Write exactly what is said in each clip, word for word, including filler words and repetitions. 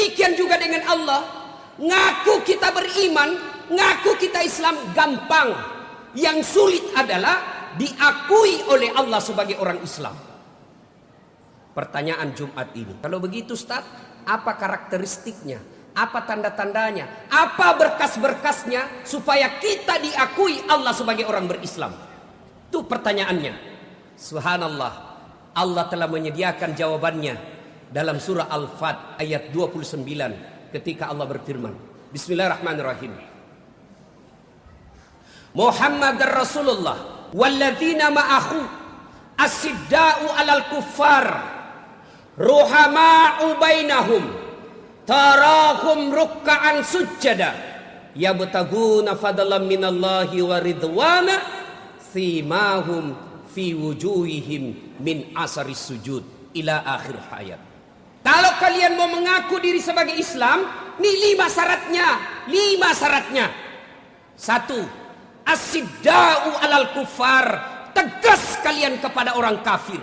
Demikian juga dengan Allah. Ngaku kita beriman, ngaku kita Islam gampang. Yang sulit adalah diakui oleh Allah sebagai orang Islam. Pertanyaan Jumat ini, kalau begitu Ustaz, apa karakteristiknya? Apa tanda-tandanya? Apa berkas-berkasnya supaya kita diakui Allah sebagai orang berislam? Itu pertanyaannya. Subhanallah, Allah telah menyediakan jawabannya dalam surah Al-Fat ayat dua puluh sembilan ketika Allah berfirman, Bismillahirrahmanirrahim. Muhammadar Rasulullah walladzina ma'ahu asidda'u 'alal kuffar ruhama'u bainahum tarahum rukka'an sujjada yabtaguna fadlan minallahi wa ridwana simahum fi wujuhihim min asaris sujud ila akhir hayat. Kalau kalian mau mengaku diri sebagai Islam, nih lima syaratnya. Lima syaratnya. Satu, asidda'u 'alal kuffar, tegas kalian kepada orang kafir.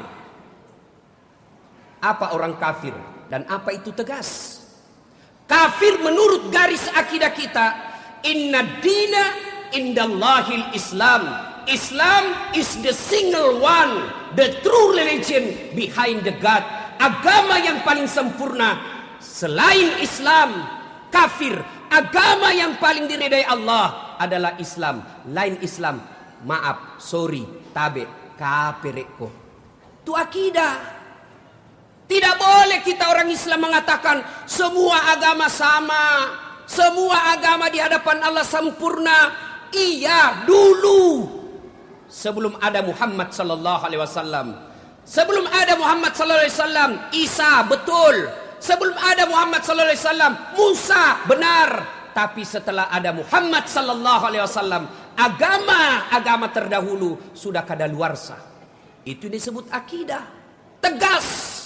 Apa orang kafir dan apa itu tegas? Kafir menurut garis akidah kita, inna dina indallahil Islam. Islam is the single one, the true religion behind the God. Agama yang paling sempurna selain Islam, kafir. Agama yang paling diridai Allah adalah Islam. Lain Islam, maaf, sorry, tabe, kafireko. Itu akidah. Tidak boleh kita orang Islam mengatakan semua agama sama, semua agama di hadapan Allah sempurna. Iya, dulu sebelum ada Muhammad sallallahu alaihi wasallam. Sebelum ada Muhammad sallallahu alaihi wasallam, Isa betul. Sebelum ada Muhammad sallallahu alaihi wasallam, Musa benar. Tapi setelah ada Muhammad sallallahu alaihi wasallam, agama-agama terdahulu sudah kadaluarsa. Itu disebut akidah. Tegas.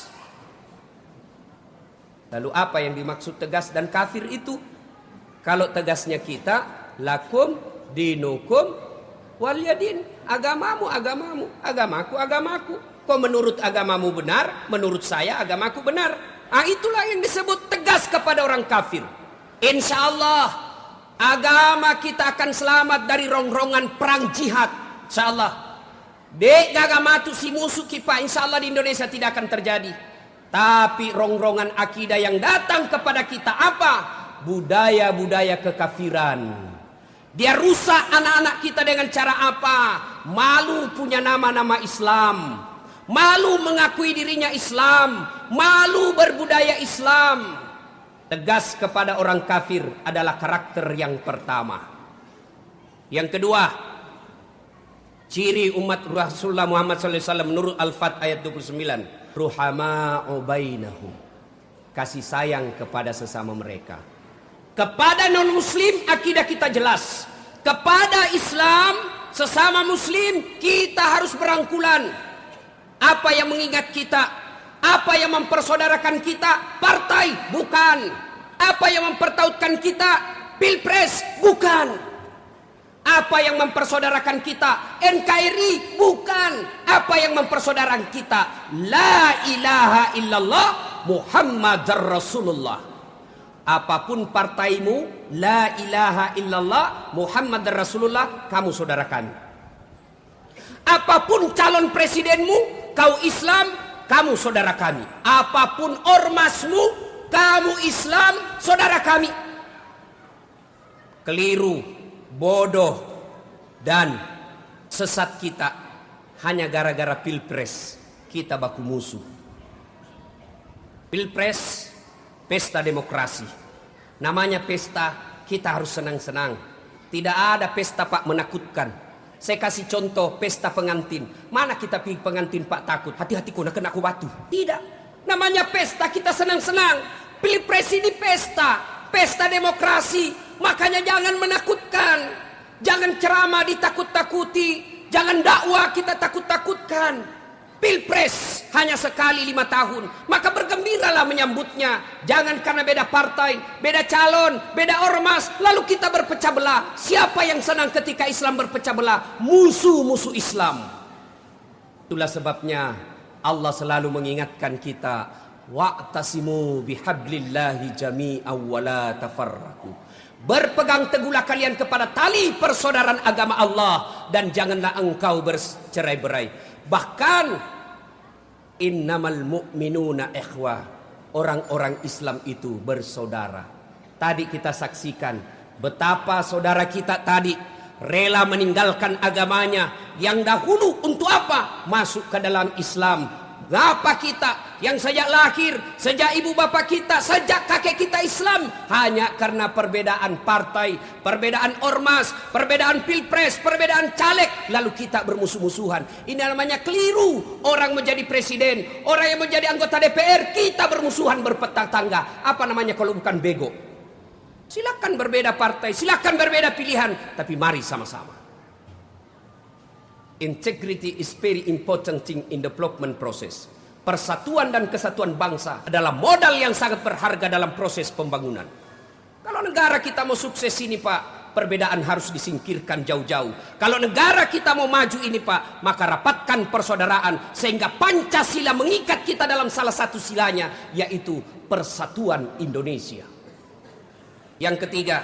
Lalu apa yang dimaksud tegas dan kafir itu? Kalau tegasnya kita, lakum dinukum waliyadin. Agamamu, agamamu, agamaku, agamaku. Kok menurut agamamu benar, menurut saya agamaku benar. Ah, itulah yang disebut tegas kepada orang kafir. Insya Allah agama kita akan selamat dari rongrongan perang jihad. Insya Allah. Dek gagamatu si musuh kipa, insya Allah di Indonesia tidak akan terjadi. Tapi rongrongan akidah yang datang kepada kita apa? Budaya-budaya kekafiran. Dia rusak anak-anak kita dengan cara apa? Malu punya nama-nama Islam. Malu mengakui dirinya Islam. Malu berbudaya Islam. Tegas kepada orang kafir adalah karakter yang pertama. Yang kedua, ciri umat Rasulullah Muhammad sallallahu alaihi wasallam menurut Al-Fat ayat dua puluh sembilan. Ruhama'u bainahum. Kasih sayang kepada sesama mereka. Kepada non-muslim akidah kita jelas. Kepada Islam sesama muslim kita harus berangkulan. Apa yang mengingat kita? Apa yang mempersaudarakan kita? Partai? Bukan. Apa yang mempertautkan kita? Pilpres? Bukan. Apa yang mempersaudarakan kita? N K R I? Bukan. Apa yang mempersaudarakan kita? La ilaha illallah Muhammadar Rasulullah. Apapun partaimu, la ilaha illallah Muhammadar Rasulullah, kamu saudara kami. Apapun calon presidenmu, kau Islam, kamu saudara kami. Apapun ormasmu, kamu Islam, saudara kami. Keliru, bodoh, dan sesat kita hanya gara-gara pilpres kita baku musuh. Pilpres, pesta demokrasi. Namanya pesta, kita harus senang-senang. Tidak ada pesta Pak menakutkan. Saya kasih contoh pesta pengantin. Mana kita pilih pengantin Pak takut? Hati-hati kena kena aku batu. Tidak. Namanya pesta, kita senang-senang. Pilpres ini pesta. Pesta demokrasi. Makanya jangan menakutkan. Jangan ceramah ditakut-takuti. Jangan dakwah kita takut-takutkan. Pilpres hanya sekali lima tahun. Maka bergembiralah menyambutnya. Jangan karena beda partai, beda calon, beda ormas, lalu kita berpecah belah. Siapa yang senang ketika Islam berpecah belah? Musuh-musuh Islam. Itulah sebabnya Allah selalu mengingatkan kita, wa'tasimu bihablillahi jami'an wa la tafarraqu. Berpegang teguhlah kalian kepada tali persaudaraan agama Allah dan janganlah engkau bercerai-berai. Bahkan innamal mu'minuna ikhwah, orang-orang Islam itu bersaudara. Tadi kita saksikan betapa saudara kita tadi rela meninggalkan agamanya yang dahulu untuk apa? Masuk ke dalam Islam. Ngapa kita yang sejak lahir, sejak ibu bapak kita, sejak kakek kita Islam, hanya karena perbedaan partai, perbedaan ormas, perbedaan pilpres, perbedaan caleg, lalu kita bermusuh-musuhan. Ini namanya keliru. Orang menjadi presiden, orang yang menjadi anggota D P R, kita bermusuhan bertetangga. Apa namanya kalau bukan bego? Silakan berbeda partai, silakan berbeda pilihan, tapi mari sama-sama. Integrity is very important thing in development process. Persatuan dan kesatuan bangsa adalah modal yang sangat berharga dalam proses pembangunan. Kalau negara kita mau sukses ini Pak, perbedaan harus disingkirkan jauh-jauh. Kalau negara kita mau maju ini Pak, maka rapatkan persaudaraan sehingga Pancasila mengikat kita dalam salah satu silanya, yaitu persatuan Indonesia. Yang ketiga,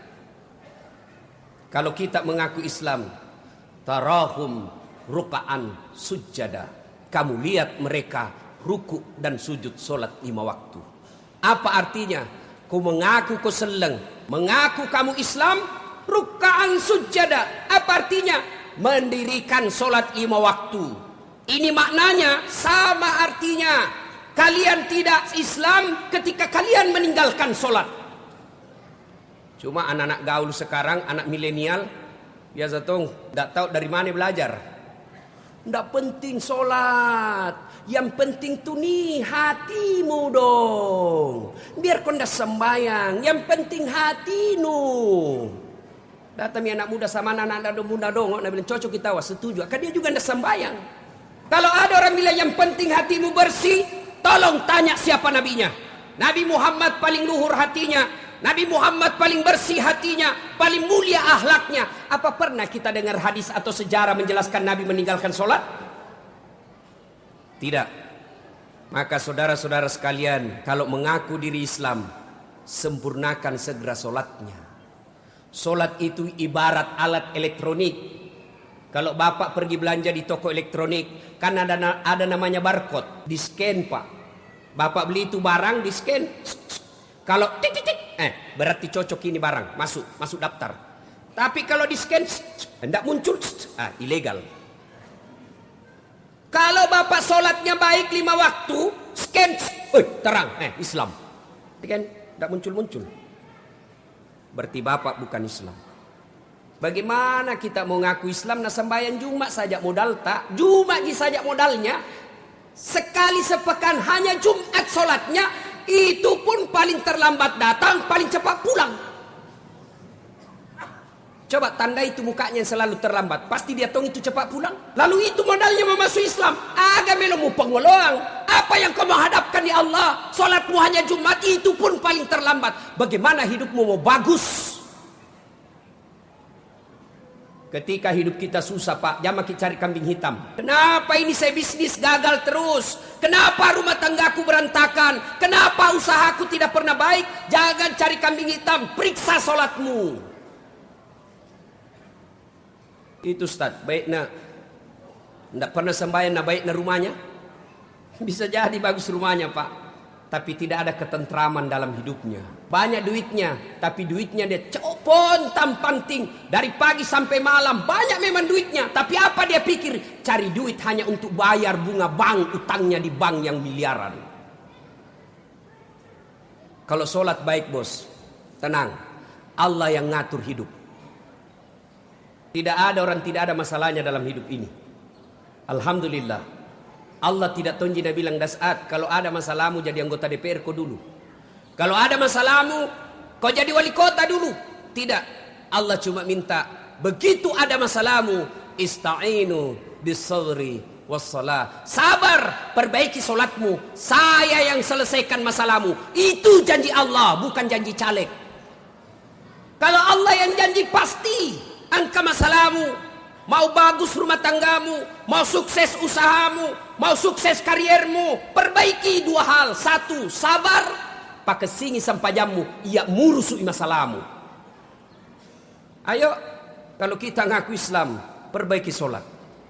kalau kita mengaku Islam, tarahum ruka'an sujada, kamu lihat mereka ruku dan sujud solat lima waktu. Apa artinya? Kau mengaku kau seleng, mengaku kamu Islam, ruka'an sujada. Apa artinya? Mendirikan solat lima waktu. Ini maknanya sama artinya. Kalian tidak Islam ketika kalian meninggalkan solat. Cuma anak-anak gaul sekarang, anak milenial, biasa tuh tidak tahu dari mana belajar. Tidak penting sholat, yang penting tuh nih hatimu dong. Biar kau ndak sembayang, yang penting hatimu. Datang anak muda sama anak-anak muda dong, nak bilang cocok kita, wah setuju. Kan dia juga ndak sembayang. Kalau ada orang bilang yang penting hatimu bersih, tolong tanya siapa nabinya. Nabi Muhammad paling luhur hatinya. Nabi Muhammad paling bersih hatinya, paling mulia akhlaknya. Apa pernah kita dengar hadis atau sejarah menjelaskan Nabi meninggalkan sholat? Tidak. Maka saudara-saudara sekalian, kalau mengaku diri Islam, sempurnakan segera sholatnya. Sholat itu ibarat alat elektronik. Kalau bapak pergi belanja di toko elektronik, kan ada, ada namanya barcode, di scan Pak. Bapak beli itu barang, di scan. Kalau tik tik tik, eh berarti cocok ini barang, masuk, masuk daftar. Tapi kalau di scan, tidak muncul, ah ilegal. Kalau bapak sholatnya baik lima waktu, scan, eh terang, eh Islam. Kan tidak muncul-muncul. Berarti bapak bukan Islam. Bagaimana kita mau ngaku Islam, nah sembahyang Jumat saja modal tak? Jumat saja modalnya. Sekali sepekan hanya Jumat sholatnya. Itu pun paling terlambat datang, paling cepat pulang. Coba tanda itu mukanya yang selalu terlambat, pasti dia tahu itu cepat pulang. Lalu itu modalnya memasuk Islam. Agak melomu pengolong. Apa yang kau menghadapkan di Allah? Salatmu hanya Jumat, itu pun paling terlambat. Bagaimana hidupmu mau bagus? Ketika hidup kita susah Pak, jangan kita cari kambing hitam. Kenapa ini saya bisnis gagal terus? Kenapa rumah tanggaku berantakan? Kenapa usahaku tidak pernah baik? Jangan cari kambing hitam, periksa solatmu. Itu Ustaz, baiknya tidak pernah sembahyang, nah baiknya rumahnya. Bisa jadi bagus rumahnya Pak, tapi tidak ada ketentraman dalam hidupnya. Banyak duitnya, tapi duitnya dia copon tampanting dari pagi sampai malam. Banyak memang duitnya, tapi apa dia pikir? Cari duit hanya untuk bayar bunga bank, utangnya di bank yang miliaran. Kalau sholat baik bos, tenang, Allah yang ngatur hidup. Tidak ada orang tidak ada masalahnya dalam hidup ini. Alhamdulillah. Allah tidak tonji dan bilang dasat, kalau ada masalahmu jadi anggota D P R kau dulu. Kalau ada masalahmu kau jadi wali kota dulu. Tidak. Allah cuma minta begitu ada masalahmu, ista'inu bis-sabri was-salah. Sabar, perbaiki solatmu. Saya yang selesaikan masalahmu. Itu janji Allah, bukan janji caleg. Kalau Allah yang janji pasti angka masalahmu. Mau bagus rumah tanggamu, mau sukses usahamu, mau sukses kariermu, perbaiki dua hal. Satu, sabar, pakai singi sampai jamu, ia murusui masalahmu. Ayo, kalau kita ngaku Islam, perbaiki sholat.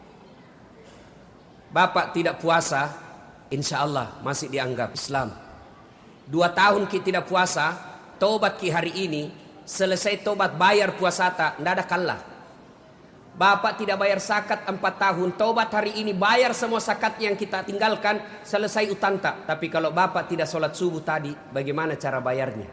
Bapak tidak puasa, insya Allah masih dianggap Islam. Dua tahun kita tidak puasa, tobat ki hari ini, selesai tobat bayar puasa tak, tidak ada kalah. Bapak tidak bayar zakat empat tahun, tobat hari ini bayar semua zakat yang kita tinggalkan, selesai utang tak. Tapi kalau bapak tidak sholat subuh tadi, bagaimana cara bayarnya?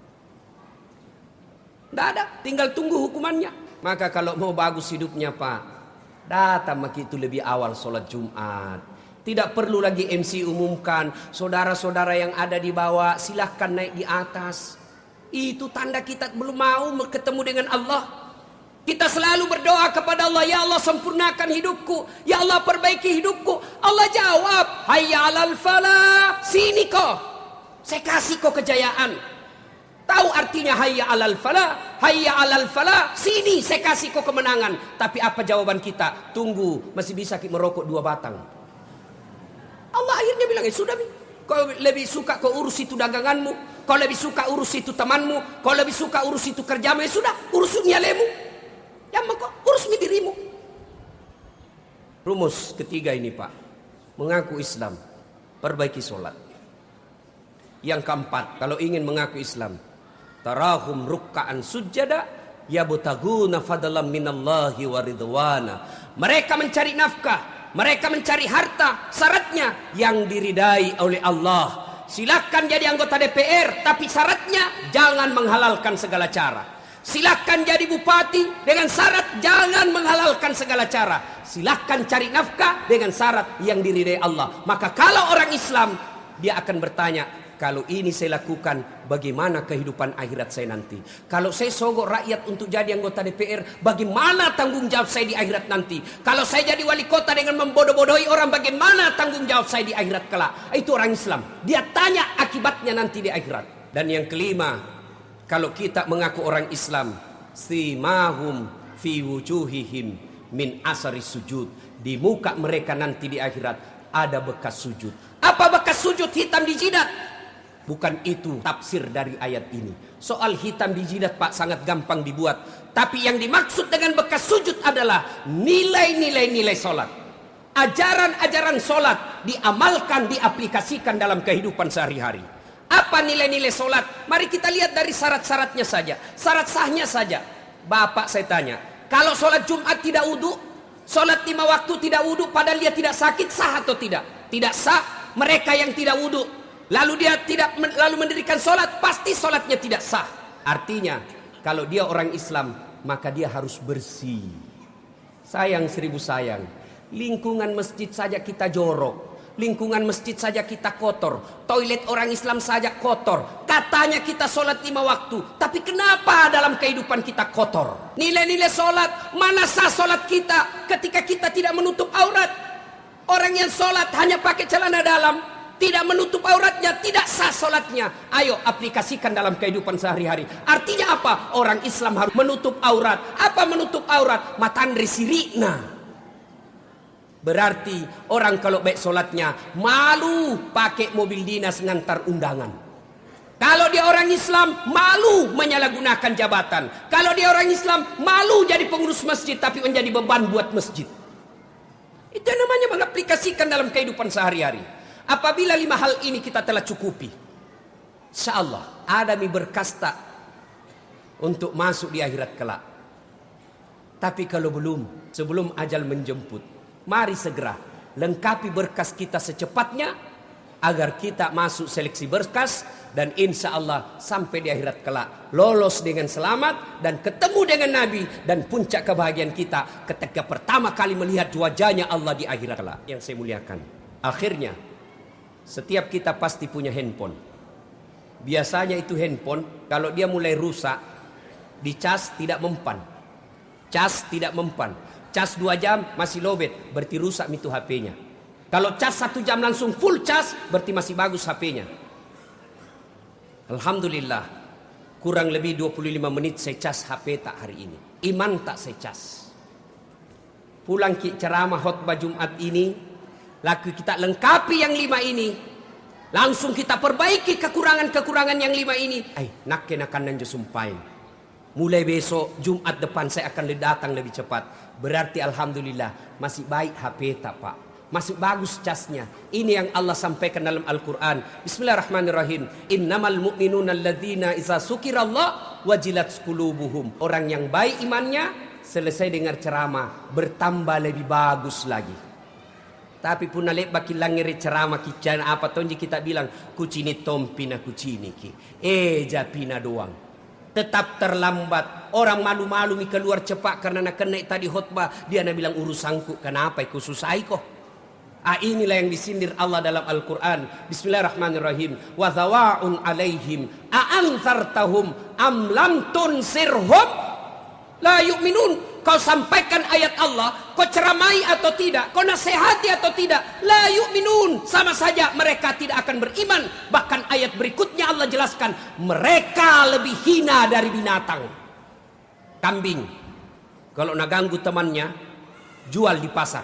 Tidak ada, tinggal tunggu hukumannya. Maka kalau mau bagus hidupnya pak, datang begitu lebih awal sholat Jumat. Tidak perlu lagi M C umumkan, saudara-saudara yang ada di bawah silahkan naik di atas. Itu tanda kita belum mau ketemu dengan Allah. Kita selalu berdoa kepada Allah, ya Allah sempurnakan hidupku, ya Allah perbaiki hidupku. Allah jawab, hayya alal falah, sini kau, saya kasih kau kejayaan. Tahu artinya hayya alal falah? Hayya alal falah, sini saya kasih kau kemenangan. Tapi apa jawaban kita? Tunggu, masih bisa merokok dua batang. Allah akhirnya bilang, eh sudah, kau lebih suka kau urus itu daganganmu, kau lebih suka urus itu temanmu, kau lebih suka urus itu kerjamu, ya sudah, urus nyalemu. Ya maka urus dirimu. Rumus ketiga ini pak, mengaku Islam, perbaiki sholat. Yang keempat, kalau ingin mengaku Islam, tarahum rukka'an sujada yabtaguna fadlan minallahi wa ridwana. Mereka mencari nafkah, mereka mencari harta, syaratnya yang diridai oleh Allah. Silakan jadi anggota D P R, tapi syaratnya jangan menghalalkan segala cara. Silakan jadi bupati dengan syarat jangan menghalalkan segala cara. Silakan cari nafkah dengan syarat yang diridai Allah. Maka kalau orang Islam, dia akan bertanya, kalau ini saya lakukan, bagaimana kehidupan akhirat saya nanti? Kalau saya sogok rakyat untuk jadi anggota D P R, bagaimana tanggung jawab saya di akhirat nanti? Kalau saya jadi wali kota dengan membodoh-bodohi orang, bagaimana tanggung jawab saya di akhirat kelak? Itu orang Islam. Dia tanya akibatnya nanti di akhirat. Dan yang kelima, kalau kita mengaku orang Islam, simahum fi wujuhihim min asari sujud. Di muka mereka nanti di akhirat ada bekas sujud. Apa bekas sujud? Hitam di jidat. Bukan itu tafsir dari ayat ini. Soal hitam di jidat pak sangat gampang dibuat. Tapi yang dimaksud dengan bekas sujud adalah nilai-nilai nilai solat. Ajaran-ajaran solat diamalkan, diaplikasikan dalam kehidupan sehari-hari. Apa nilai-nilai solat? Mari kita lihat dari syarat-syaratnya saja. Syarat sahnya saja. Bapak saya tanya, kalau solat Jumat tidak wudhu, solat lima waktu tidak wudhu, padahal dia tidak sakit, sah atau tidak? Tidak sah. Mereka yang tidak wudhu, lalu dia tidak lalu mendirikan solat, pasti solatnya tidak sah. Artinya, kalau dia orang Islam, maka dia harus bersih. Sayang seribu sayang, lingkungan masjid saja kita jorok. Lingkungan masjid saja kita kotor. Toilet orang Islam saja kotor. Katanya kita sholat lima waktu. Tapi kenapa dalam kehidupan kita kotor? Nilai-nilai sholat. Mana sah sholat kita ketika kita tidak menutup aurat? Orang yang sholat hanya pakai celana dalam, tidak menutup auratnya, tidak sah sholatnya. Ayo aplikasikan dalam kehidupan sehari-hari. Artinya apa? Orang Islam harus menutup aurat. Apa menutup aurat? Matandri sirikna. Berarti orang kalau baik sholatnya malu pakai mobil dinas ngantar undangan. Kalau dia orang Islam malu menyalahgunakan jabatan. Kalau dia orang Islam malu jadi pengurus masjid tapi menjadi beban buat masjid. Itu namanya mengaplikasikan dalam kehidupan sehari-hari. Apabila lima hal ini kita telah cukupi, insya Allah ada mi berkas tak untuk masuk di akhirat kelak. Tapi kalau belum, sebelum ajal menjemput, mari segera lengkapi berkas kita secepatnya agar kita masuk seleksi berkas dan insya Allah sampai di akhirat kelak lolos dengan selamat dan ketemu dengan Nabi dan puncak kebahagiaan kita ketika pertama kali melihat wajahnya Allah di akhirat kelak. Yang saya muliakan, akhirnya setiap kita pasti punya handphone. Biasanya itu handphone kalau dia mulai rusak, dicas tidak mempan, cas tidak mempan. Cas dua jam masih lowbat, berarti rusak itu H P-nya. Kalau cas satu jam langsung full cas, berarti masih bagus H P-nya. Alhamdulillah, kurang lebih dua puluh lima menit saya cas H P tak hari ini. Iman tak saya cas. pulang ki ceramah khutbah Jumat ini, laku kita lengkapi yang lima ini, langsung kita perbaiki kekurangan-kekurangan yang lima ini. Eh, nak kenakan nanjo sumpahin. Mulai besok Jumat depan saya akan datang lebih cepat. Berarti alhamdulillah masih baik H P tak Pak. Masih bagus casnya. Ini yang Allah sampaikan dalam Al-Quran. Bismillahirrahmanirrahim. Innamal mu'minuna alladzina iza sukirallah wajilat qulubuhum. Orang yang baik imannya, selesai dengar ceramah, bertambah lebih bagus lagi. Tapi pun nalek baki langir ceramah kican apa tonji kita bilang kucini tompina kucini ki. Eh japina doang. Tetap terlambat. Orang malu-malu mi keluar cepat karena nak kena tadi khutbah. Dia nak bilang urusanku. Kenapa aku susah kok? Ah, inilah yang disindir Allah dalam Al-Quran. Bismillahirrahmanirrahim. Wa zawa'un alaihim a'anzartahum am lam tunsirhum la yu'minun. Kau sampaikan ayat Allah, kau ceramai atau tidak, kau nasihati atau tidak, la yu'minun. Sama saja mereka tidak akan beriman. Bahkan ayat berikutnya Allah jelaskan, mereka lebih hina dari binatang. Kambing, kalau nak ganggu temannya, jual di pasar.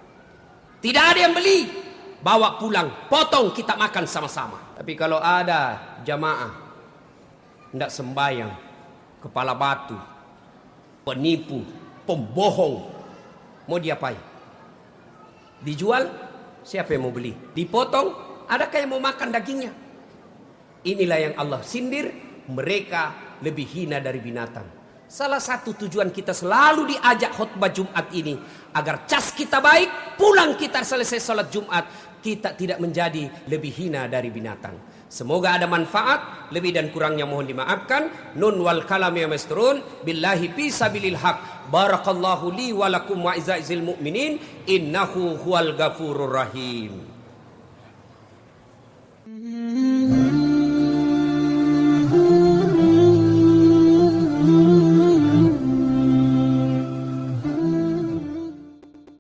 Tidak ada yang beli, bawa pulang, potong kita makan sama-sama. Tapi kalau ada jamaah tidak sembahyang, kepala batu, penipu, pembohong, mau diapain? Dijual, siapa yang mau beli? Dipotong, adakah yang mau makan dagingnya? Inilah yang Allah sindir, mereka lebih hina dari binatang. Salah satu tujuan kita selalu diajak khutbah Jumat ini, agar cas kita baik, pulang kita selesai sholat Jumat, kita tidak menjadi lebih hina dari binatang. Semoga ada manfaat, lebih dan kurangnya mohon dimaafkan. Nun wal kalam ya masturun, billahi fi sabilil haq. Barakallahu li wa lakum wa izaizil mu'minin, innahu huwal ghafurur rahim.